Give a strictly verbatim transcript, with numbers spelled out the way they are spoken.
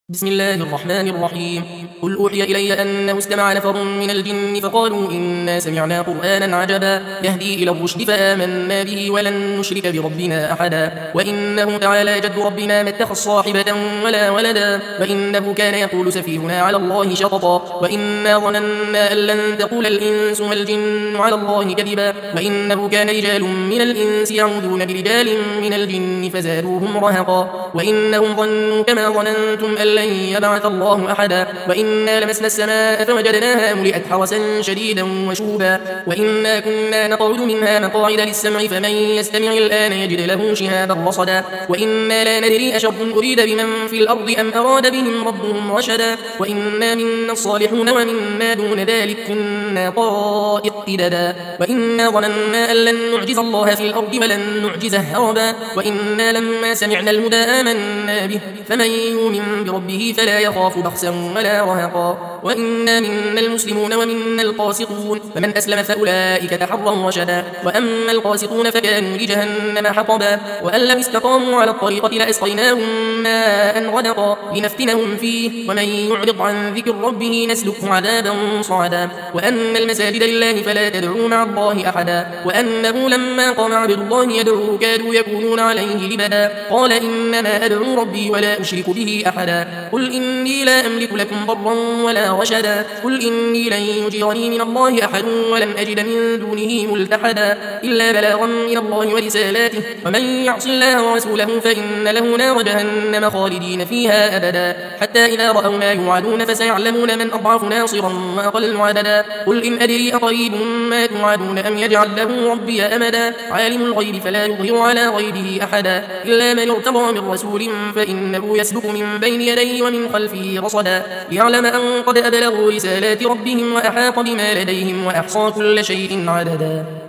بسم الله الرحمن الرحيم. قل أوحي إلي أنه استمع نفر من الجن فقالوا إنا سمعنا قرآنا عجبا يهدي إلى الرشد فآمنا به ولن نشرك بربنا أحدا وإنه تعالى جد ربنا ما اتخذ صاحبة ولا ولدا وإنه كان يقول سفيهنا على الله شططا وإنا ظننا أن لن تقول الإنس والجن على الله كذبا وإنه كان رجال من الإنس يعوذون برجال من الجن فزادوهم رهقا وإنهم ظنوا كما ظننتم أن لن يبعث الله أحدا وإنا لمسنا السماء فوجدناها ملئت حرسا شديدا وشوبا وإنا كنا نقعد منها مقاعد للسمع فمن يستمع الآن يجد له شهابا رصدا وإنا لا ندري أشر أريد بمن في الأرض أم أراد بهم ربهم رشدا وإنا منا الصالحون ومنا دون ذلك كنا طائر قددا وإنا ظننا أن لن نعجز الله في الأرض ولن نعجزه هربا وإنا لما سمعنا الهدى آمنا به فمن يؤمن بربه فلا يخاف بخسا ولا رهقا وإنا منا المسلمون ومنا القاسطون فمن أسلم فأولئك تحروا رشدا وأما القاسطون فكانوا لجهنم حطبا وأن لم استقاموا على الطريقة لأسقيناهم ماء غدقا لنفتنهم فيه ومن يعرض عن ذكر ربه نسلكه عذابا صعدا وأن المساجد لله فلا تدعوا مع الله أحدا وأنه لما قام عبد الله يدعوه كادوا يكونون عليه لبدا قال إنما أدعو ربي ولا أشرك به أحدا قل إني لا أملك لكم ضرا ولا رشدا قل إني لن يجيرني من الله أحد ولن أجد من دونه ملتحدا إلا بلاغا من الله ورسالاته ومن يعص الله ورسوله فإن له نار جهنم خالدين فيها أبدا حتى إذا رأوا ما يوعدون فسيعلمون من أضعف ناصرا وأقل عددا قل إن أدري أقريب ما توعدون أم يجعل له ربي أمدا عالم الغيب فلا يظهر على غيبه أحدا إلا من ارتضى من رسول فإنه يسلك من بين يديه ومن خلفه رصدا ليعلم أن قد أبلغوا رسالات ربهم وأحاط بما لديهم وأحصى كل شيء عددا.